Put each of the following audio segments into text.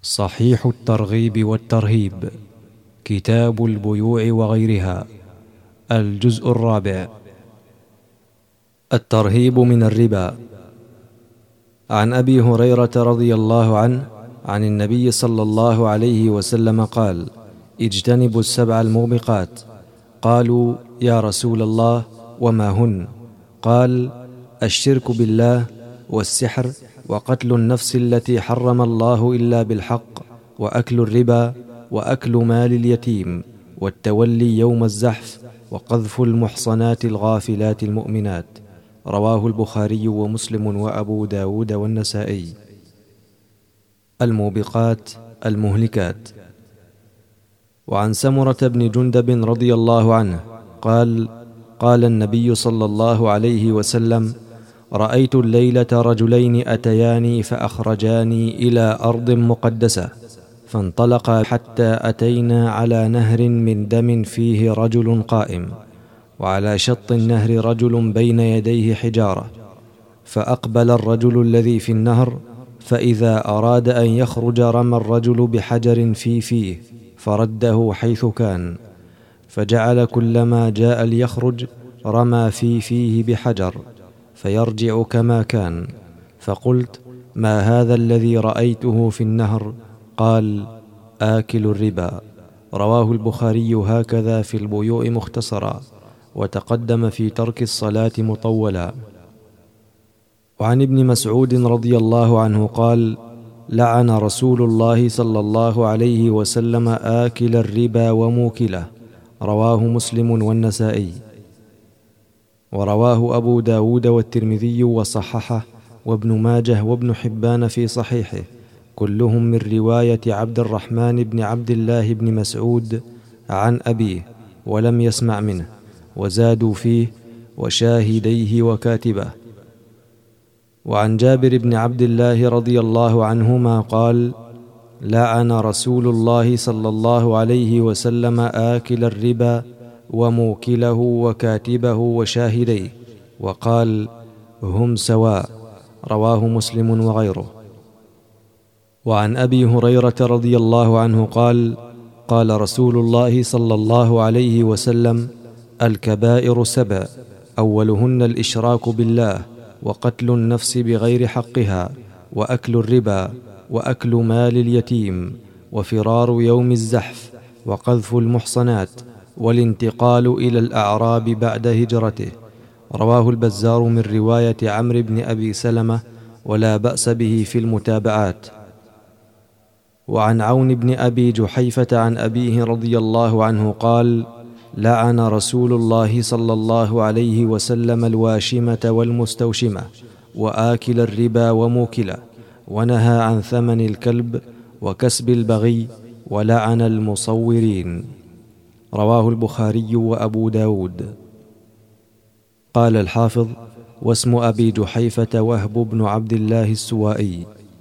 صحيح الترغيب والترهيب، كتاب البيوع وغيرها، الجزء الرابع. الترهيب من الربا. عن أبي هريرة رضي الله عنه عن النبي صلى الله عليه وسلم قال: اجتنبوا السبع الموبقات. قالوا: يا رسول الله وما هن؟ قال: الشرك بالله، والسحر، وقتل النفس التي حرم الله إلا بالحق، وأكل الربا، وأكل مال اليتيم، والتولي يوم الزحف، وقذف المحصنات الغافلات المؤمنات. رواه البخاري ومسلم وأبو داود والنسائي. الموبقات المهلكات. وعن سمرة بن جندب رضي الله عنه قال: قال النبي صلى الله عليه وسلم: رأيت الليلة رجلين أتياني فأخرجاني إلى أرض مقدسة، فانطلقا حتى أتينا على نهر من دم فيه رجل قائم، وعلى شط النهر رجل بين يديه حجارة، فأقبل الرجل الذي في النهر، فإذا أراد أن يخرج رمى الرجل بحجر في فيه فرده حيث كان، فجعل كلما جاء ليخرج رمى في فيه بحجر فيرجع كما كان. فقلت: ما هذا الذي رأيته في النهر؟ قال: آكل الربا. رواه البخاري هكذا في البيوع مختصرا، وتقدم في ترك الصلاة مطولا. وعن ابن مسعود رضي الله عنه قال: لعن رسول الله صلى الله عليه وسلم آكل الربا وموكله. رواه مسلم والنسائي. ورواه أبو داود والترمذي وصححه، وابن ماجه وابن حبان في صحيحه، كلهم من رواية عبد الرحمن بن عبد الله بن مسعود عن أبيه، ولم يسمع منه، وزادوا فيه: وشاهديه وكاتبه. وعن جابر بن عبد الله رضي الله عنهما قال: لعن رسول الله صلى الله عليه وسلم آكل الربا وموكله وكاتبه وشاهديه، وقال: هم سواء. رواه مسلم وغيره. وعن أبي هريرة رضي الله عنه قال: قال رسول الله صلى الله عليه وسلم: الكبائر 7، أولهن الإشراك بالله، وقتل النفس بغير حقها، وأكل الربا، وأكل مال اليتيم، وفرار يوم الزحف، وقذف المحصنات، والانتقال إلى الأعراب بعد هجرته. رواه البزار من رواية عمرو بن أبي سلمة، ولا بأس به في المتابعات. وعن عون بن أبي جحيفة عن أبيه رضي الله عنه قال: لعن رسول الله صلى الله عليه وسلم الواشمة والمستوشمة، وآكل الربا وموكله، ونهى عن ثمن الكلب وكسب البغي، ولعن المصورين. رواه البخاري وأبو داود. قال الحافظ: واسم أبي جحيفة وهب بن عبد الله السوائي.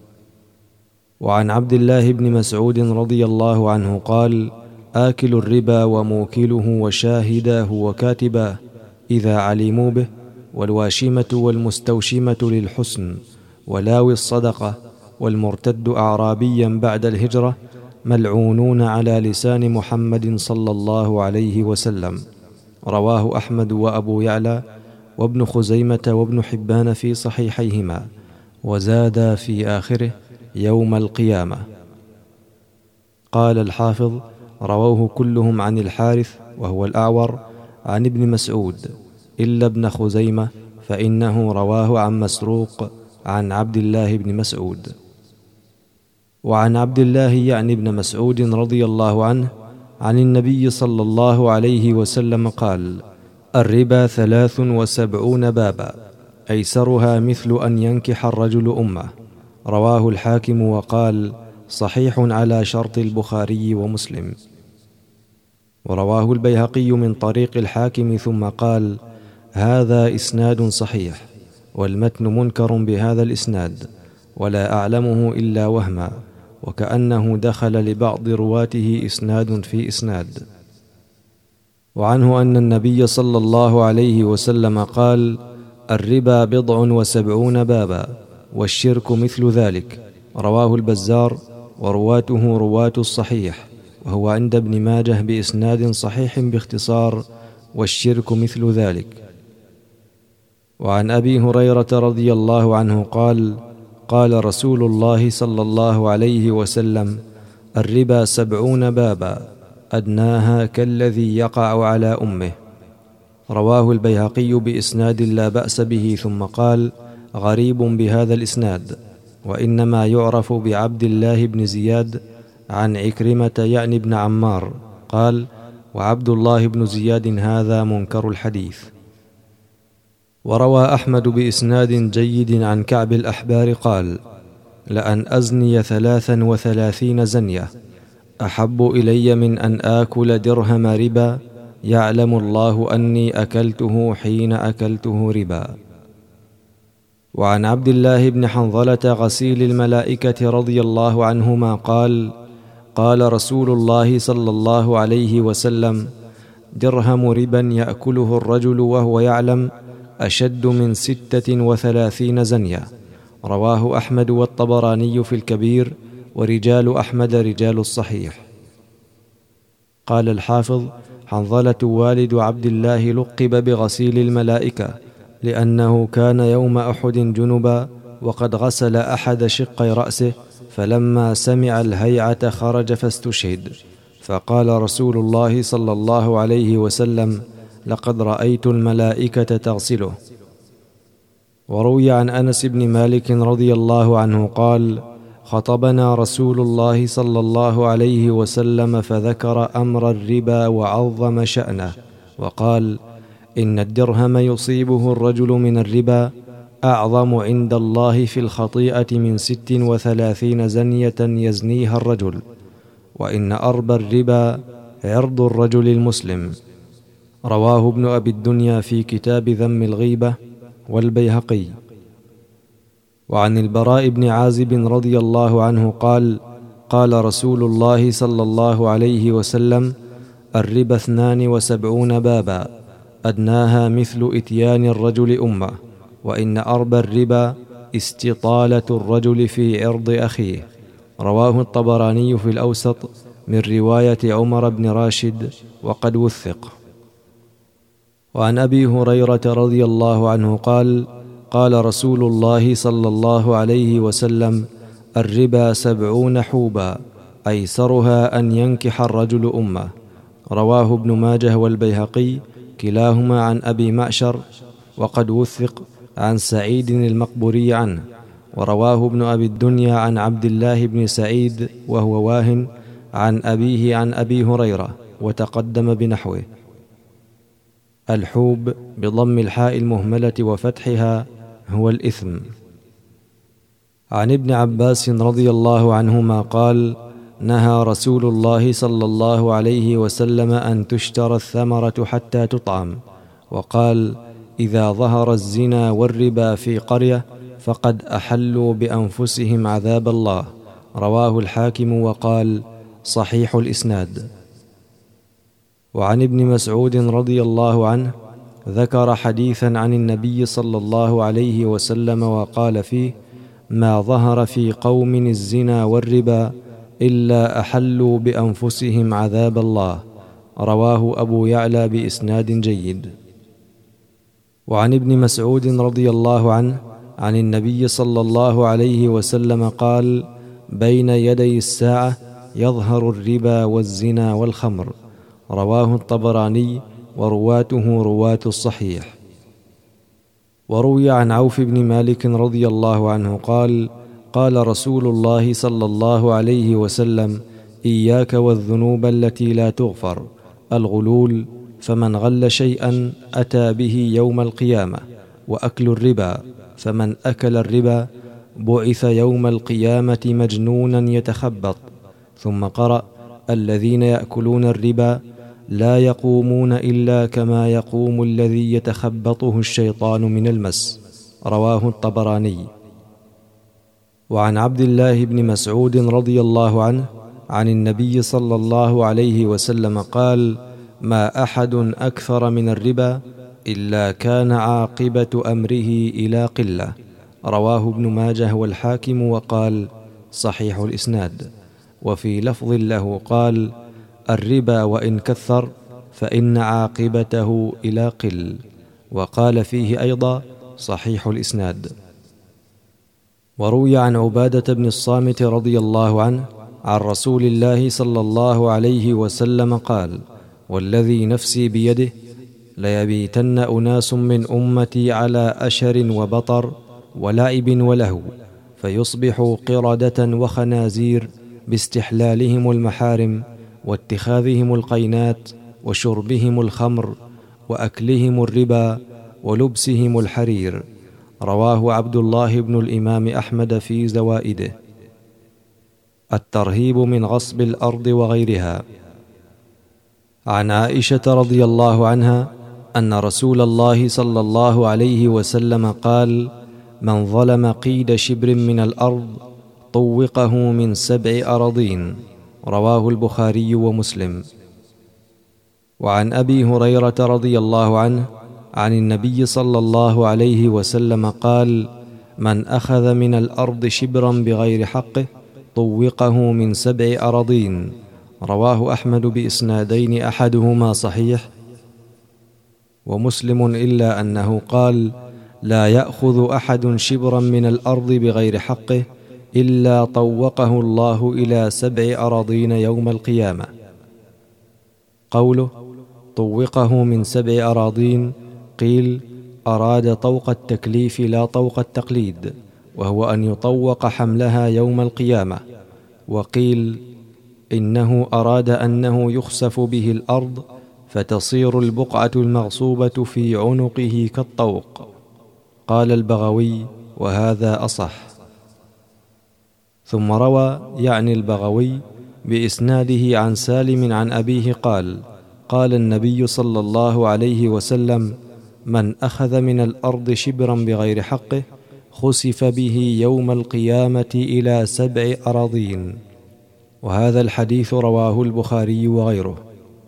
وعن عبد الله بن مسعود رضي الله عنه قال: آكل الربا وموكله وشاهداه وكاتباه إذا علموا به، والواشمة والمستوشمة للحسن، ولاوي الصدقة، والمرتد أعرابيا بعد الهجرة، ملعونون على لسان محمد صلى الله عليه وسلم. رواه أحمد وأبو يعلى وابن خزيمة وابن حبان في صحيحيهما، وزاد في آخره: يوم القيامة. قال الحافظ: رووه كلهم عن الحارث وهو الأعور عن ابن مسعود، إلا ابن خزيمة فإنه رواه عن مسروق عن عبد الله بن مسعود. وعن عبد الله يعني ابن مسعود رضي الله عنه عن النبي صلى الله عليه وسلم قال: الربا 73 بابا، أيسرها مثل أن ينكح الرجل أمه. رواه الحاكم وقال: صحيح على شرط البخاري ومسلم. ورواه البيهقي من طريق الحاكم ثم قال: هذا إسناد صحيح، والمتن منكر بهذا الإسناد، ولا أعلمه إلا وهما، وكأنه دخل لبعض رواته إسناد في إسناد. وعنه أن النبي صلى الله عليه وسلم قال: الربا 70 بابا، والشرك مثل ذلك. رواه البزار ورواته رواة الصحيح، وهو عند ابن ماجه بإسناد صحيح باختصار، والشرك مثل ذلك. وعن أبي هريرة رضي الله عنه قال: قال رسول الله صلى الله عليه وسلم: الربا 70 بابا، أدناها كالذي يقع على أمه. رواه البيهقي بإسناد لا بأس به، ثم قال: غريب بهذا الإسناد، وإنما يعرف بعبد الله بن زياد عن عكرمة يعني بن عمار قال: وعبد الله بن زياد هذا منكر الحديث. وروى أحمد بإسناد جيد عن كعب الأحبار قال: لأن أزني 33 زنية أحب إلي من أن آكل درهم ربا يعلم الله أني أكلته حين أكلته ربا. وعن عبد الله بن حنظلة غسيل الملائكة رضي الله عنهما قال: قال رسول الله صلى الله عليه وسلم: درهم ربا يأكله الرجل وهو يعلم أشد من 36 زنية. رواه أحمد والطبراني في الكبير، ورجال أحمد رجال الصحيح. قال الحافظ: حنظلة والد عبد الله لقب بغسيل الملائكة لأنه كان يوم أحد جنبا، وقد غسل أحد شقي رأسه، فلما سمع الهيعة خرج فاستشهد، فقال رسول الله صلى الله عليه وسلم: لقد رأيت الملائكة تغسله. وروي عن أنس بن مالك رضي الله عنه قال: خطبنا رسول الله صلى الله عليه وسلم فذكر أمر الربا وعظم شأنه، وقال: إن الدرهم يصيبه الرجل من الربا أعظم عند الله في الخطيئة من 36 زنية يزنيها الرجل، وإن أربى الربا عرض الرجل المسلم. رواه ابن أبي الدنيا في كتاب ذم الغيبة، والبيهقي. وعن البراء بن عازب رضي الله عنه قال: قال رسول الله صلى الله عليه وسلم: الربا 72 بابا، أدناها مثل إتيان الرجل أمه، وإن أربى الربا استطالة الرجل في عرض أخيه. رواه الطبراني في الأوسط من رواية عمر بن راشد، وقد وثق. وعن أبي هريرة رضي الله عنه قال: قال رسول الله صلى الله عليه وسلم: الربا 70 حوبا، أيسرها أن ينكح الرجل أمه. رواه ابن ماجه والبيهقي كلاهما عن أبي معشر، وقد وثق عن سعيد المقبوري عنه. ورواه ابن أبي الدنيا عن عبد الله بن سعيد وهو واهن عن أبيه عن أبي هريرة، وتقدم بنحوه. الحوب بضم الحاء المهملة وفتحها هو الإثم. عن ابن عباس رضي الله عنهما قال: نهى رسول الله صلى الله عليه وسلم أن تشترى الثمرة حتى تطعم، وقال: إذا ظهر الزنا والربا في قرية فقد أحلوا بأنفسهم عذاب الله. رواه الحاكم وقال: صحيح الإسناد. وعن ابن مسعود رضي الله عنه ذكر حديثا عن النبي صلى الله عليه وسلم وقال فيه: ما ظهر في قوم الزنا والربا إلا أحلوا بأنفسهم عذاب الله. رواه أبو يعلى بإسناد جيد. وعن ابن مسعود رضي الله عنه عن النبي صلى الله عليه وسلم قال: بين يدي الساعة يظهر الربا والزنا والخمر. رواه الطبراني، ورواته رواة الصحيح. وروي عن عوف بن مالك رضي الله عنه قال: قال رسول الله صلى الله عليه وسلم: إياك والذنوب التي لا تغفر، الغلول، فمن غل شيئا أتى به يوم القيامة، وأكل الربا، فمن أكل الربا بعث يوم القيامة مجنونا يتخبط. ثم قرأ: الذين يأكلون الربا لا يقومون إلا كما يقوم الذي يتخبطه الشيطان من المس. رواه الطبراني. وعن عبد الله بن مسعود رضي الله عنه عن النبي صلى الله عليه وسلم قال: ما أحد أكثر من الربا إلا كان عاقبة أمره إلى قلة. رواه ابن ماجه والحاكم وقال: صحيح الإسناد. وفي لفظ له قال: الربا وإن كثر فإن عاقبته إلى قل. وقال فيه أيضا: صحيح الإسناد. وروي عن عبادة بن الصامت رضي الله عنه عن رسول الله صلى الله عليه وسلم قال: والذي نفسي بيده ليبيتن أناس من أمتي على أشر وبطر ولعب ولهو، فيصبحوا قردة وخنازير باستحلالهم المحارم واتخاذهم القينات وشربهم الخمر وأكلهم الربا ولبسهم الحرير. رواه عبد الله بن الإمام أحمد في زوائده. الترهيب من غصب الأرض وغيرها. عن عائشة رضي الله عنها أن رسول الله صلى الله عليه وسلم قال: من ظلم قيد شبر من الأرض طوقه من 7 أراضين. رواه البخاري ومسلم. وعن أبي هريرة رضي الله عنه عن النبي صلى الله عليه وسلم قال: من أخذ من الأرض شبرا بغير حقه طوقه من 7 أراضين. رواه أحمد بإسنادين أحدهما صحيح، ومسلم إلا أنه قال: لا يأخذ أحد شبرا من الأرض بغير حقه إلا طوقه الله إلى 7 أراضين يوم القيامة. قوله طوقه من 7 أراضين قيل أراد طوق التكليف لا طوق التقليد، وهو أن يطوق حملها يوم القيامة. وقيل إنه أراد أنه يخسف به الأرض فتصير البقعة المغصوبة في عنقه كالطوق. قال البغوي: وهذا أصح. ثم روى يعني البغوي بإسناده عن سالم عن أبيه قال: قال النبي صلى الله عليه وسلم: من أخذ من الأرض شبرا بغير حقه خسف به يوم القيامة إلى 7 أراضين. وهذا الحديث رواه البخاري وغيره.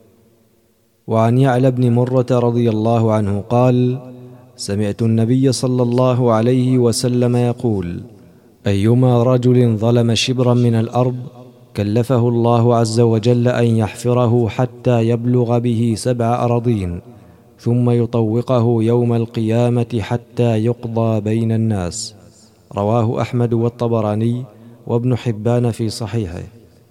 وعن يعلى بن مرة رضي الله عنه قال: سمعت النبي صلى الله عليه وسلم يقول: أيما رجل ظلم شبرا من الأرض كلفه الله عز وجل أن يحفره حتى يبلغ به 7 أراضين، ثم يطوقه يوم القيامة حتى يقضى بين الناس. رواه أحمد والطبراني وابن حبان في صحيحه.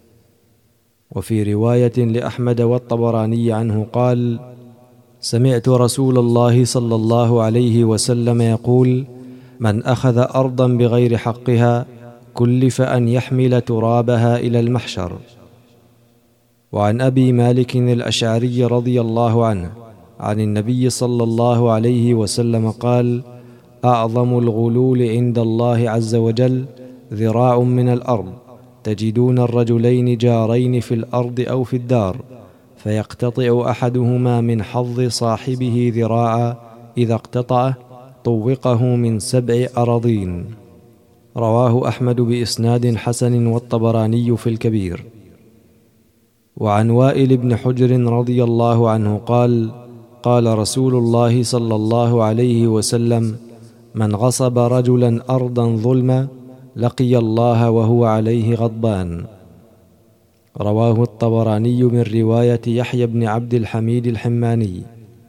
وفي رواية لأحمد والطبراني عنه قال: سمعت رسول الله صلى الله عليه وسلم يقول: من أخذ أرضا بغير حقها كلف أن يحمل ترابها إلى المحشر. وعن أبي مالك الأشعري رضي الله عنه عن النبي صلى الله عليه وسلم قال: أعظم الغلول عند الله عز وجل ذراع من الأرض، تجدون الرجلين جارين في الأرض أو في الدار، فيقتطع أحدهما من حظ صاحبه ذراعا، إذا اقتطعه طوقه من 7 أراضين. رواه أحمد بإسناد حسن والطبراني في الكبير. وعن وائل بن حجر رضي الله عنه قال: قال رسول الله صلى الله عليه وسلم: من غصب رجلا أرضا ظلما لقي الله وهو عليه غضبان. رواه الطبراني من رواية يحيى بن عبد الحميد الحماني.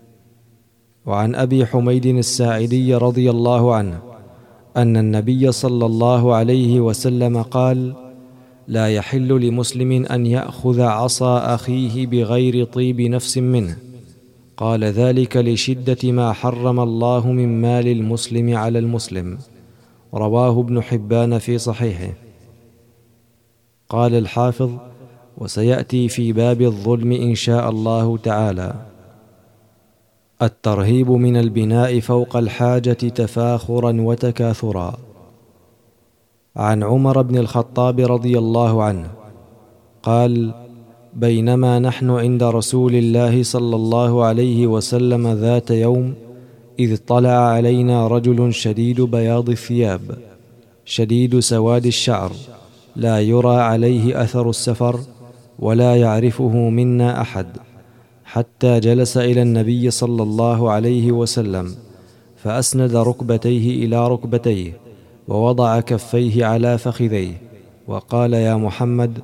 وعن أبي حميد الساعدي رضي الله عنه أن النبي صلى الله عليه وسلم قال: لا يحل لمسلم أن يأخذ عصا أخيه بغير طيب نفس منه. قال ذلك لشدة ما حرم الله من مال المسلم على المسلم. رواه ابن حبان في صحيحه. قال الحافظ: وسيأتي في باب الظلم إن شاء الله تعالى. الترهيب من البناء فوق الحاجة تفاخرا وتكاثرا. عن عمر بن الخطاب رضي الله عنه قال: بينما نحن عند رسول الله صلى الله عليه وسلم ذات يوم، إذ طلع علينا رجل شديد بياض الثياب شديد سواد الشعر، لا يرى عليه أثر السفر ولا يعرفه منا أحد، حتى جلس إلى النبي صلى الله عليه وسلم، فأسند ركبتيه إلى ركبتيه ووضع كفيه على فخذيه، وقال: يا محمد،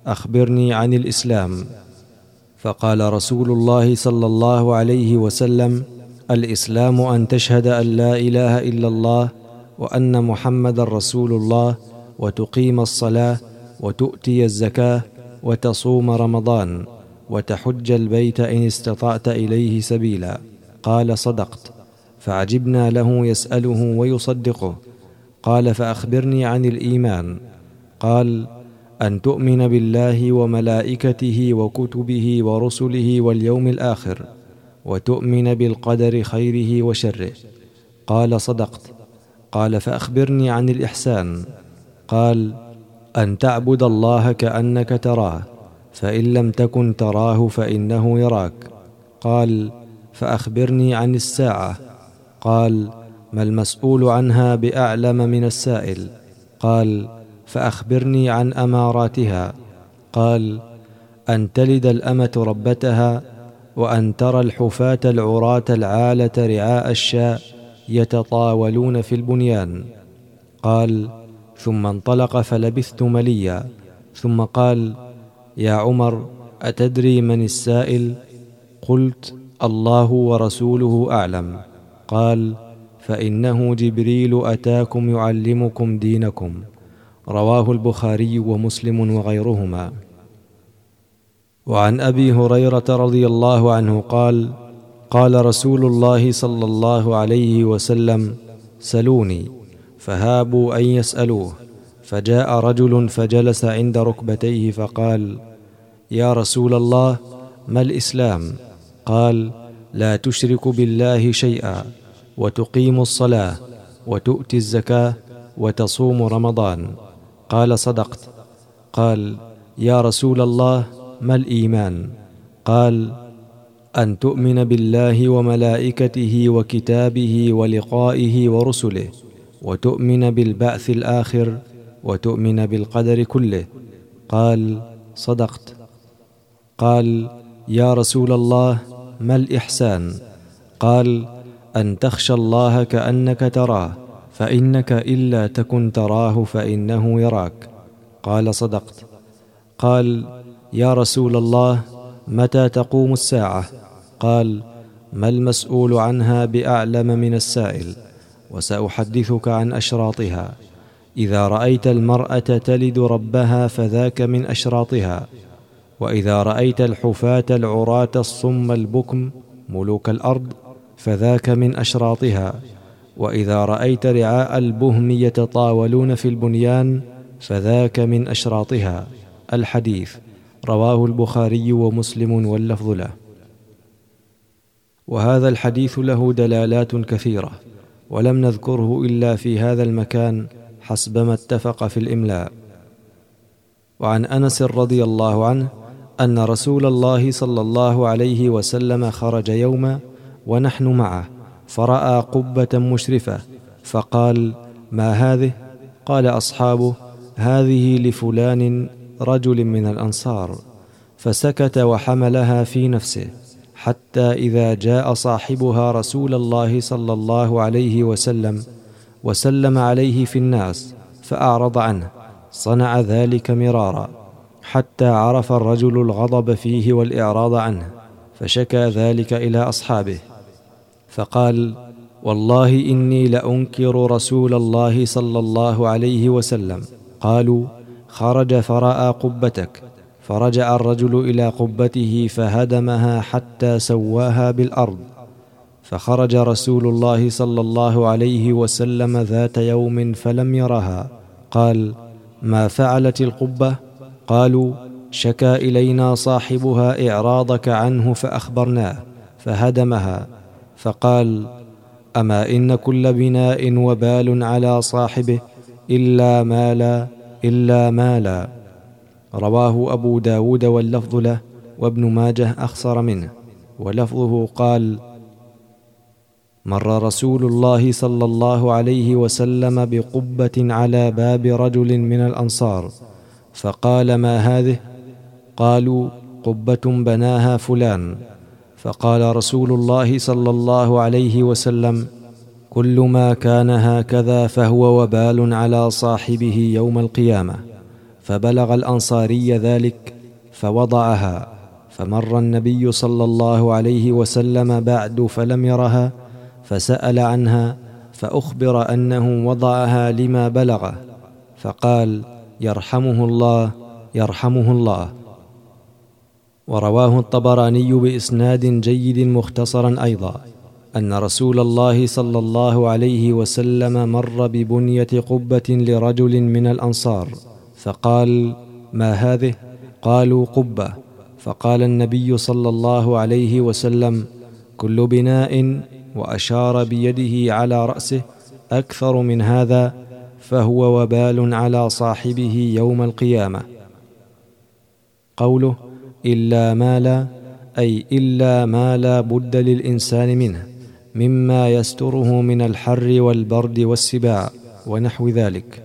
أخبرني عن الإسلام. فقال رسول الله صلى الله عليه وسلم: الإسلام أن تشهد أن لا إله إلا الله وأن محمدًا رسول الله، وتقيم الصلاة، وتؤتي الزكاة، وتصوم رمضان، وتحج البيت إن استطعت إليه سبيلا. قال: صدقت. فعجبنا له يسأله ويصدقه. قال: فأخبرني عن الإيمان. قال: أن تؤمن بالله وملائكته وكتبه ورسله واليوم الآخر، وتؤمن بالقدر خيره وشره. قال: صدقت. قال: فأخبرني عن الإحسان. قال: أن تعبد الله كأنك تراه، فإن لم تكن تراه فإنه يراك. قال: فأخبرني عن الساعة. قال: ما المسؤول عنها بأعلم من السائل. قال: فأخبرني عن أماراتها. قال: أن تلد الأمة ربتها، وأن ترى الحفاة العراة العالة رعاء الشاء يتطاولون في البنيان. قال: ثم انطلق فلبثت مليا، ثم قال: يا عمر، أتدري من السائل؟ قلت: الله ورسوله أعلم. قال: فإنه جبريل أتاكم يعلمكم دينكم. رواه البخاري ومسلم وغيرهما. وعن أبي هريرة رضي الله عنه قال: قال رسول الله صلى الله عليه وسلم: سلوني. فهابوا أن يسألوه، فجاء رجل فجلس عند ركبتيه فقال: يا رسول الله، ما الإسلام؟ قال: لا تشرك بالله شيئا، وتقيم الصلاة، وتؤتي الزكاة، وتصوم رمضان. قال: صدقت. قال: يا رسول الله، ما الإيمان؟ قال: أن تؤمن بالله وملائكته وكتابه ولقائه ورسله، وتؤمن بالبعث الآخر، وتؤمن بالقدر كله. قال: صدقت. قال: يا رسول الله، ما الإحسان؟ قال: أن تخشى الله كأنك تراه، فإنك إلا تكن تراه فإنه يراك. قال: صدقت. قال: يا رسول الله، متى تقوم الساعة؟ قال: ما المسؤول عنها بأعلم من السائل، وسأحدثك عن أشراطها. إذا رأيت المرأة تلد ربها فذاك من أشراطها، وإذا رأيت الحفاة العراة الصم البكم ملوك الأرض فذاك من أشراطها، وإذا رأيت رعاء البهم يتطاولون في البنيان فذاك من أشراطها. الحديث رواه البخاري ومسلم واللفظ له. وهذا الحديث له دلالات كثيرة، ولم نذكره إلا في هذا المكان حسبما اتفق في الإملاء. وعن أنس رضي الله عنه أن رسول الله صلى الله عليه وسلم خرج يوما ونحن معه، فرأى قبة مشرفة، فقال: ما هذه؟ قال أصحابه: هذه لفلان رجل من الأنصار. فسكت وحملها في نفسه، حتى إذا جاء صاحبها رسول الله صلى الله عليه وسلم وسلم عليه في الناس فأعرض عنه، صنع ذلك مرارا، حتى عرف الرجل الغضب فيه والإعراض عنه، فشكى ذلك إلى أصحابه، فقال: والله إني لأنكر رسول الله صلى الله عليه وسلم. قالوا: خرج فرأى قبتك. فرجع الرجل إلى قبته فهدمها حتى سواها بالأرض. فخرج رسول الله صلى الله عليه وسلم ذات يوم فلم يرها. قال: ما فعلت القبة؟ قالوا: شكى إلينا صاحبها إعراضك عنه فأخبرناه فهدمها. فقال: أما إن كل بناء وبال على صاحبه إلا مالا. رواه أبو داود واللفظ له، وابن ماجه أخصر منه، ولفظه قال: مر رسول الله صلى الله عليه وسلم بقبة على باب رجل من الأنصار، فقال: ما هذه؟ قالوا: قبة بناها فلان. فقال رسول الله صلى الله عليه وسلم: كل ما كان هكذا فهو وبال على صاحبه يوم القيامة. فبلغ الأنصاري ذلك فوضعها، فمر النبي صلى الله عليه وسلم بعد فلم يرها، فسأل عنها فأخبر أنه وضعها لما بلغه، فقال: يرحمه الله يرحمه الله. ورواه الطبراني بإسناد جيد مختصرا أيضا أن رسول الله صلى الله عليه وسلم مر ببنية قبة لرجل من الأنصار، فقال: ما هذه؟ قالوا: قبة. فقال النبي صلى الله عليه وسلم: كل بناء، وأشار بيده على رأسه، أكثر من هذا فهو وبال على صاحبه يوم القيامة. قوله إلا ما لا، أي إلا ما لا بد للإنسان منه مما يستره من الحر والبرد والسباع ونحو ذلك.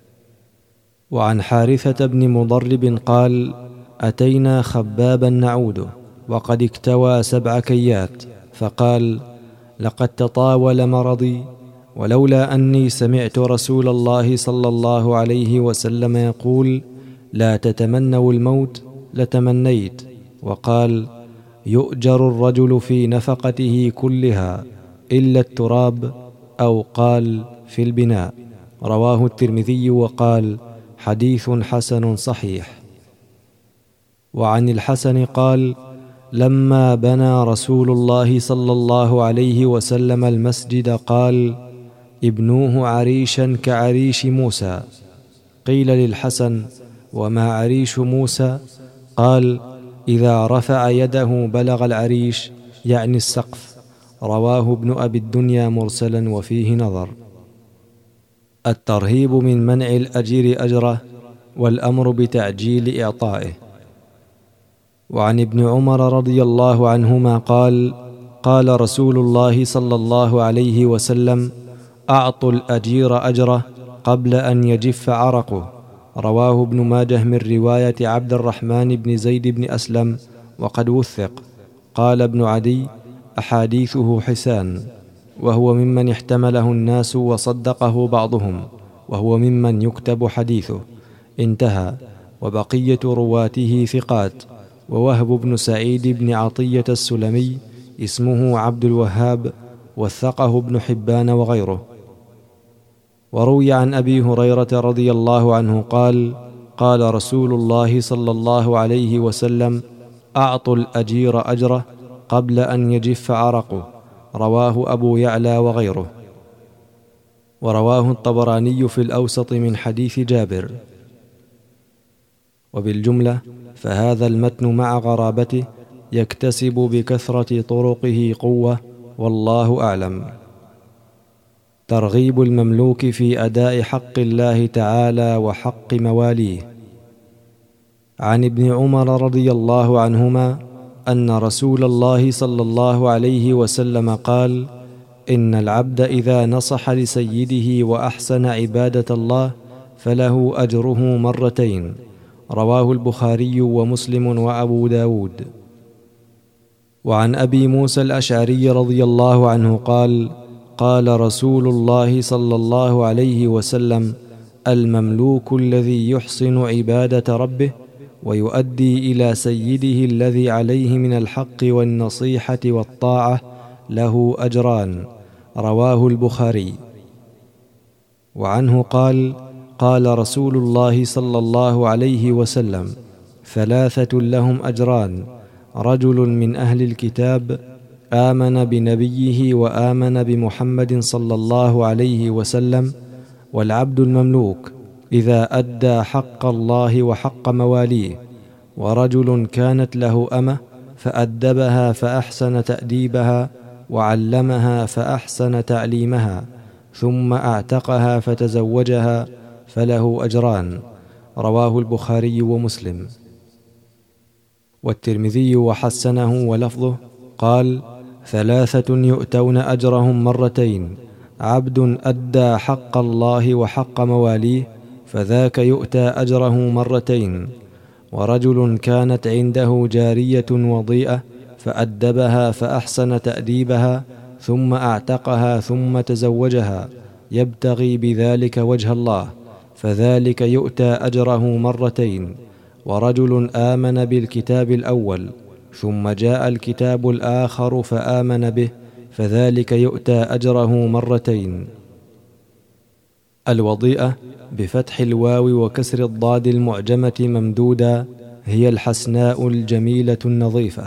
وعن حارثة بن مضرب قال: أتينا خبابا نعوده وقد اكتوى 7 كيات، فقال: لقد تطاول مرضي، ولولا أني سمعت رسول الله صلى الله عليه وسلم يقول: لا تتمنوا الموت لتمنيت. وقال: يؤجر الرجل في نفقته كلها إلا التراب، أو قال في البناء. رواه الترمذي وقال: حديث حسن صحيح. وعن الحسن قال: لما بنى رسول الله صلى الله عليه وسلم المسجد قال: ابنوه عريشا كعريش موسى. قيل للحسن: وما عريش موسى؟ قال: إذا رفع يده بلغ العريش، يعني السقف. رواه ابن أبي الدنيا مرسلا وفيه نظر. الترهيب من منع الأجير أجره والأمر بتعجيل إعطائه. وعن ابن عمر رضي الله عنهما قال: قال رسول الله صلى الله عليه وسلم: أعطوا الأجير أجره قبل أن يجف عرقه. رواه ابن ماجه من رواية عبد الرحمن بن زيد بن أسلم وقد وثق. قال ابن عدي: أحاديثه حسان، وهو ممن احتمله الناس وصدقه بعضهم، وهو ممن يكتب حديثه. انتهى. وبقية رواته ثقات. ووهب بن سعيد بن عطية السلمي اسمه عبد الوهاب، وثقه ابن حبان وغيره. وروي عن أبي هريرة رضي الله عنه قال: قال رسول الله صلى الله عليه وسلم: أعطوا الأجير أجره قبل أن يجف عرقه. رواه أبو يعلى وغيره. ورواه الطبراني في الأوسط من حديث جابر. وبالجملة فهذا المتن مع غرابته يكتسب بكثرة طرقه قوة، والله أعلم. ترغيب المملوك في أداء حق الله تعالى وحق مواليه. عن ابن عمر رضي الله عنهما أن رسول الله صلى الله عليه وسلم قال: إن العبد إذا نصح لسيده وأحسن عبادة الله فله أجره 2. رواه البخاري ومسلم وأبو داود. وعن أبي موسى الأشعري رضي الله عنه قال: قال رسول الله صلى الله عليه وسلم: المملوك الذي يحسن عبادة ربه ويؤدي إلى سيده الذي عليه من الحق والنصيحة والطاعة له أجران. رواه البخاري. وعنه قال: قال رسول الله صلى الله عليه وسلم: 3 لهم أجران: رجل من أهل الكتاب آمن بنبيه وآمن بمحمد صلى الله عليه وسلم، والعبد المملوك إذا أدى حق الله وحق مواليه، ورجل كانت له أمة فأدبها فأحسن تأديبها، وعلمها فأحسن تعليمها، ثم أعتقها فتزوجها، فله أجران. رواه البخاري ومسلم. والترمذي وحسنه ولفظه قال: 3 يؤتون أجرهم 2: عبد أدى حق الله وحق مواليه فذاك يؤتى أجره 2، ورجل كانت عنده جارية وضيئة فأدبها فأحسن تأديبها، ثم أعتقها ثم تزوجها يبتغي بذلك وجه الله، فذلك يؤتى أجره مرتين. ورجل آمن بالكتاب الأول ثم جاء الكتاب الآخر فآمن به، فذلك يؤتى أجره مرتين. الوضيئة بفتح الواو وكسر الضاد المعجمة ممدودا هي الحسناء الجميلة النظيفة.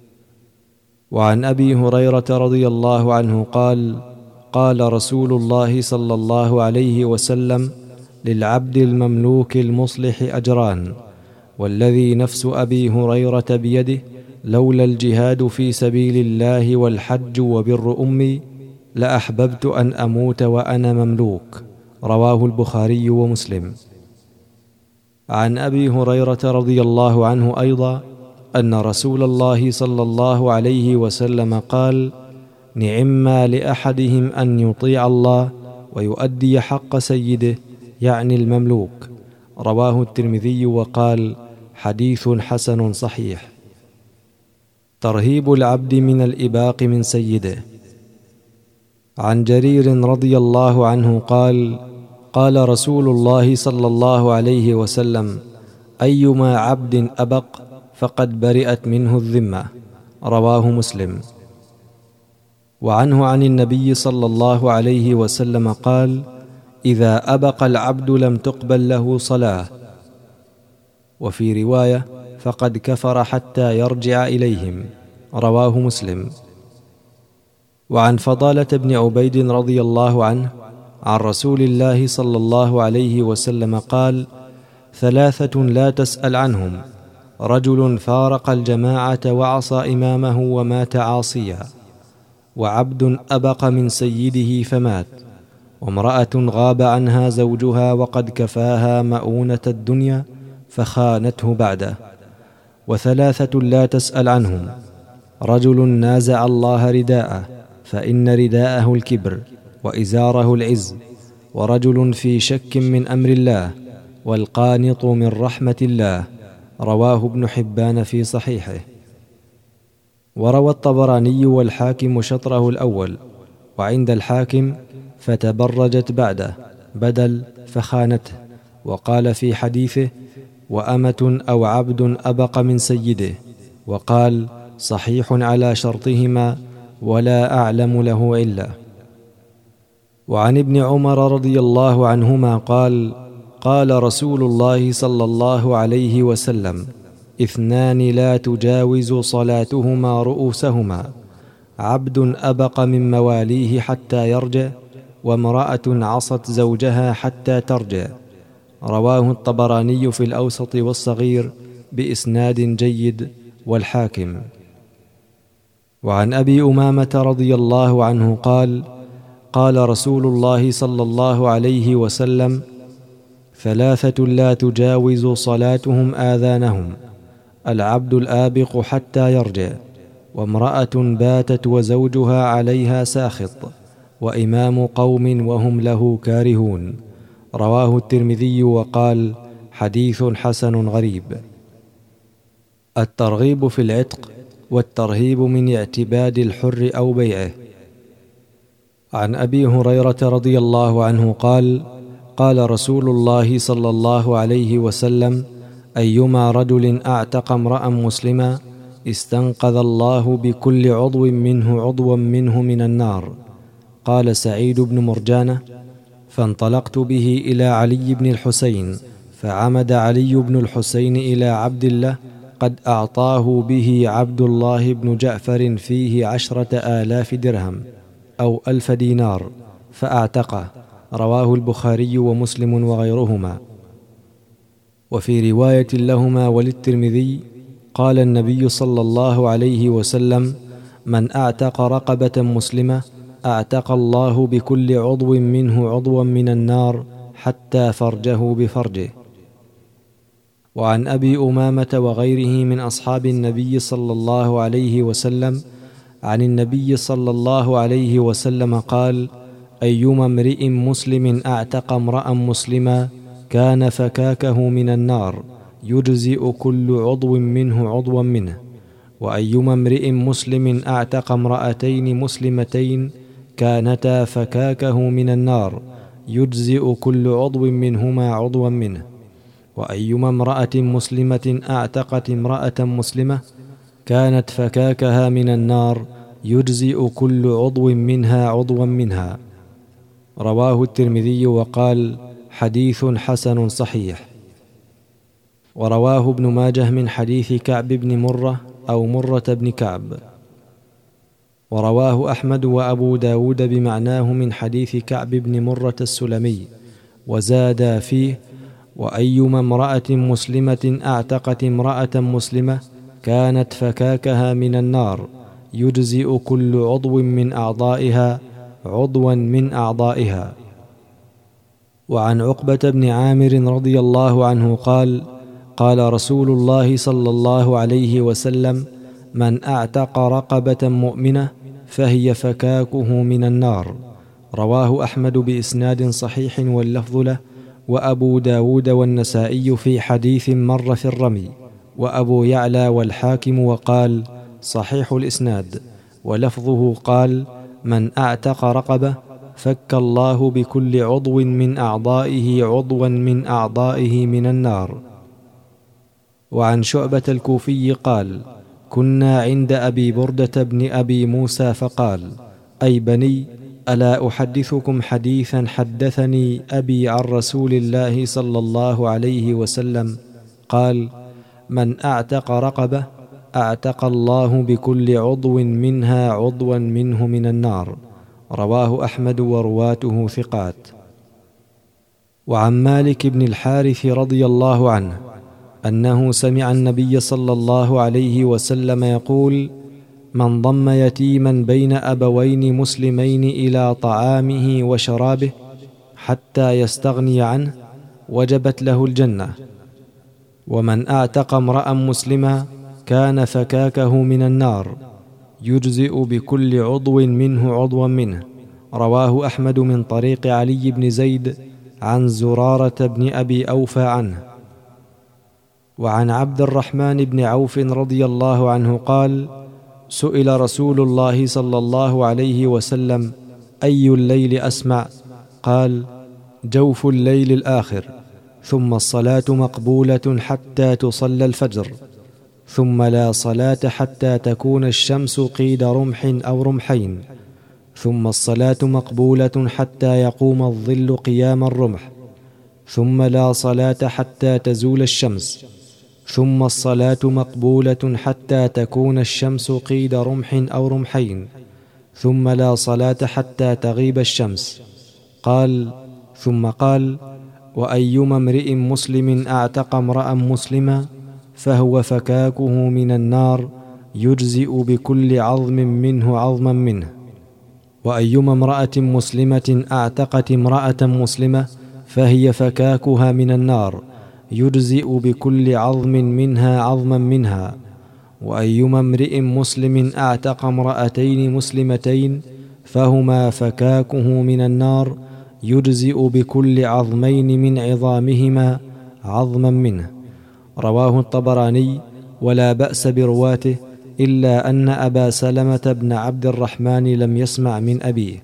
وعن أبي هريرة رضي الله عنه قال: قال رسول الله صلى الله عليه وسلم: للعبد المملوك المصلح أجران، والذي نفس أبي هريرة بيده لولا الجهاد في سبيل الله والحج وبر أمي لأحببت أن أموت وأنا مملوك. رواه البخاري ومسلم. عن أبي هريرة رضي الله عنه أيضا أن رسول الله صلى الله عليه وسلم قال: نعما لأحدهم أن يطيع الله ويؤدي حق سيده، يعني المملوك. رواه الترمذي وقال: حديث حسن صحيح. ترهيب العبد من الإباق من سيده. عن جرير رضي الله عنه قال: قال رسول الله صلى الله عليه وسلم: أيما عبد أبق فقد برئت منه الذمة. رواه مسلم. وعنه عن النبي صلى الله عليه وسلم قال: إذا أبق العبد لم تقبل له صلاة. وفي رواية: فقد كفر حتى يرجع إليهم. رواه مسلم. وعن فضالة بن عبيد رضي الله عنه عن رسول الله صلى الله عليه وسلم قال: ثلاثة لا تسأل عنهم: رجل فارق الجماعة وعصى إمامه ومات عاصيا، وعبد أبق من سيده فمات، وامرأة غاب عنها زوجها وقد كفاها مؤونة الدنيا فخانته بعده. وثلاثة لا تسأل عنهم: رجل نازع الله رداءه فإن رداءه الكبر وإزاره العز، ورجل في شك من أمر الله، والقانط من رحمة الله. رواه ابن حبان في صحيحه. وروى الطبراني والحاكم شطره الأول، وعند الحاكم: فتبرجت بعده بدل فخانته. وقال في حديثه: وأمة أو عبد أبق من سيده. وقال: صحيح على شرطهما ولا أعلم له علة. وعن ابن عمر رضي الله عنهما قال: قال رسول الله صلى الله عليه وسلم: اثنان لا تجاوز صلاتهما رؤوسهما: عبد أبق من مواليه حتى يرجع، وامرأة عصت زوجها حتى ترجع. رواه الطبراني في الأوسط والصغير بإسناد جيد، والحاكم. وعن أبي أمامة رضي الله عنه قال: قال رسول الله صلى الله عليه وسلم: ثلاثة لا تجاوز صلاتهم آذانهم: العبد الآبق حتى يرجع، وامرأة باتت وزوجها عليها ساخط، وإمام قوم وهم له كارهون. رواه الترمذي وقال: حديث حسن غريب. الترغيب في العتق والترهيب من اعتباد الحر أو بيعه. عن أبي هريرة رضي الله عنه قال: قال رسول الله صلى الله عليه وسلم: أيما رجل أعتق امرأ مسلما استنقذ الله بكل عضو منه من النار. قال سعيد بن مرجانة: فانطلقت به إلى علي بن الحسين، فعمد علي بن الحسين إلى عبد الله قد أعطاه به عبد الله بن جعفر فيه 10,000 درهم أو 1000 دينار، فأعتقه. رواه البخاري ومسلم وغيرهما. وفي رواية لهما وللترمذي: قال النبي صلى الله عليه وسلم: من أعتق رقبة مسلمة أعتق الله بكل عضو منه عضوا من النار حتى فرجه بفرجه. وعن أبي أمامة وغيره من أصحاب النبي صلى الله عليه وسلم عن النبي صلى الله عليه وسلم قال: أيما امرئ مسلم أعتق امرأ مسلما كان فكاكه من النار يجزئ كل عضو منه عضوا منه. وأيما امرئ مسلم أعتق امرأتين مسلمتين كانتا فكاكه من النار يجزئ كل عضو منهما عضوا منه. وأيما امرأة مسلمة أعتقت امرأة مسلمة كانت فكاكها من النار يجزئ كل عضو منها عضوا منها. رواه الترمذي وقال: حديث حسن صحيح. ورواه ابن ماجه من حديث كعب بن مرة أو مرة بن كعب. ورواه أحمد وأبو داود بمعناه من حديث كعب بن مرة السلمي، وزاد فيه: وأيما امرأة مسلمة أعتقت امرأة مسلمة كانت فكاكها من النار يجزئ كل عضو من أعضائها عضوا من أعضائها. وعن عقبة بن عامر رضي الله عنه قال: قال رسول الله صلى الله عليه وسلم: من أعتق رقبة مؤمنة فهي فكاكه من النار. رواه أحمد بإسناد صحيح واللفظ له، وأبو داود والنسائي في حديث مر في الرمي، وأبو يعلى والحاكم وقال: صحيح الإسناد. ولفظه قال: من أعتق رقبة فك الله بكل عضو من أعضائه عضوا من أعضائه من النار. وعن شعبة الكوفي قال: كنا عند أبي بردة بن أبي موسى فقال: أي بني، ألا أحدثكم حديثا حدثني أبي عن رسول الله صلى الله عليه وسلم قال: من أعتق رقبة أعتق الله بكل عضو منها عضوا منه من النار. رواه أحمد ورواته ثقات. وعن مالك بن الحارث رضي الله عنه أنه سمع النبي صلى الله عليه وسلم يقول: من ضم يتيما بين أبوين مسلمين إلى طعامه وشرابه حتى يستغني عنه وجبت له الجنة. ومن أعتق امرأ مسلما كان فكاكه من النار يجزئ بكل عضو منه عضوا منه. رواه أحمد من طريق علي بن زيد عن زرارة بن أبي أوفى عنه. وعن عبد الرحمن بن عوف رضي الله عنه قال: سئل رسول الله صلى الله عليه وسلم: أي الليل أسمع؟ قال: جوف الليل الآخر، ثم الصلاة مقبولة حتى تصلى الفجر، ثم لا صلاة حتى تكون الشمس قيد رمح أو رمحين، ثم الصلاة مقبولة حتى يقوم الظل قيام الرمح، ثم لا صلاة حتى تزول الشمس، ثم الصلاة مقبولة حتى تكون الشمس قيد رمح أو رمحين، ثم لا صلاة حتى تغيب الشمس. قال: ثم قال: وأيما امرئ مسلم أعتق امرأ مسلما فهو فكاكه من النار يجزئ بكل عظم منه عظما منه. وأيما امرأة مسلمة أعتقت امرأة مسلمة فهي فكاكها من النار يجزئ بكل عظم منها عظما منها. وأيما امرئ مسلم أعتق امرأتين مسلمتين فهما فكاكه من النار يجزئ بكل عظمين من عظامهما عظما منه. رواه الطبراني، ولا بأس برواته، إلا أن أبا سلمة بن عبد الرحمن لم يسمع من أبيه.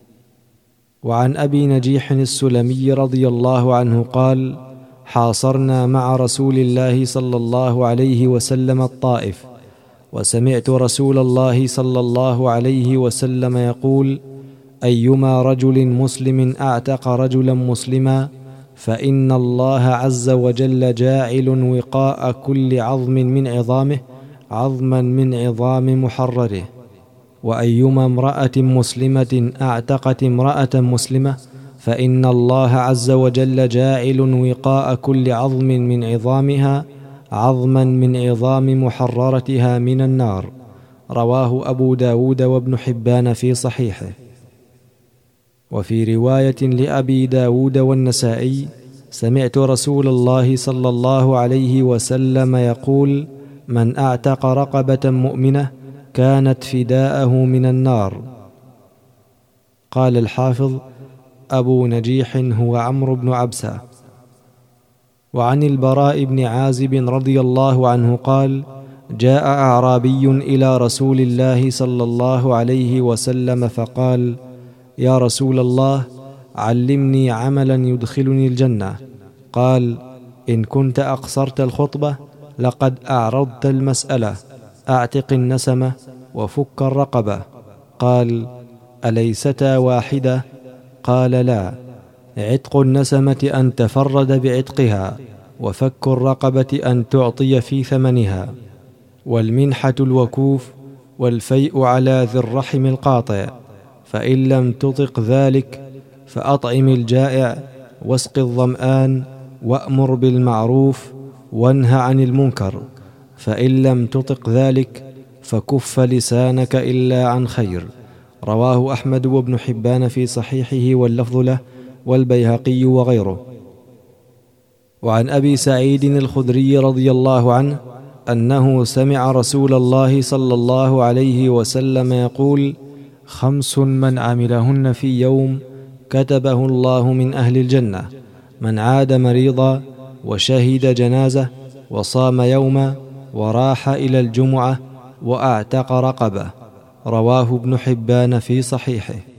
وعن أبي نجيح السلمي رضي الله عنه قال: حاصرنا مع رسول الله صلى الله عليه وسلم الطائف، وسمعت رسول الله صلى الله عليه وسلم يقول: أيما رجل مسلم أعتق رجلا مسلما فإن الله عز وجل جاعل وقاء كل عظم من عظامه عظما من عظام محرره. وأيما امرأة مسلمة أعتقت امرأة مسلمة فإن الله عز وجل جاعل وقاء كل عظم من عظامها عظما من عظام محررتها من النار. رواه أبو داود وابن حبان في صحيحه. وفي رواية لأبي داود والنسائي: سمعت رسول الله صلى الله عليه وسلم يقول: من أعتق رقبة مؤمنة كانت فداءه من النار. قال الحافظ: أبو نجيح هو عمرو بن عبسة. وعن البراء بن عازب رضي الله عنه قال: جاء أعرابي إلى رسول الله صلى الله عليه وسلم فقال: يا رسول الله، علمني عملا يدخلني الجنة. قال: إن كنت أقصرت الخطبة لقد أعرضت المسألة، أعتق النسمة وفك الرقبة. قال: أليستا واحدة؟ قال: لا، عتق النسمة أن تفرد بعتقها، وفك الرقبة أن تعطي في ثمنها، والمنحة الوكوف، والفيء على ذي الرحم القاطع. فإن لم تطق ذلك فأطعم الجائع، واسق الظمآن، وأمر بالمعروف، وانه عن المنكر. فإن لم تطق ذلك فكف لسانك إلا عن خير. رواه أحمد وابن حبان في صحيحه، واللفظ له، والبيهقي وغيره. وعن أبي سعيد الخدري رضي الله عنه أنه سمع رسول الله صلى الله عليه وسلم يقول: 5 من عملهن في يوم كتبه الله من أهل الجنة: من عاد مريضا، وشهد جنازة، وصام يوما، وراح إلى الجمعة، وأعتق رقبة. رواه ابن حبان في صحيحه.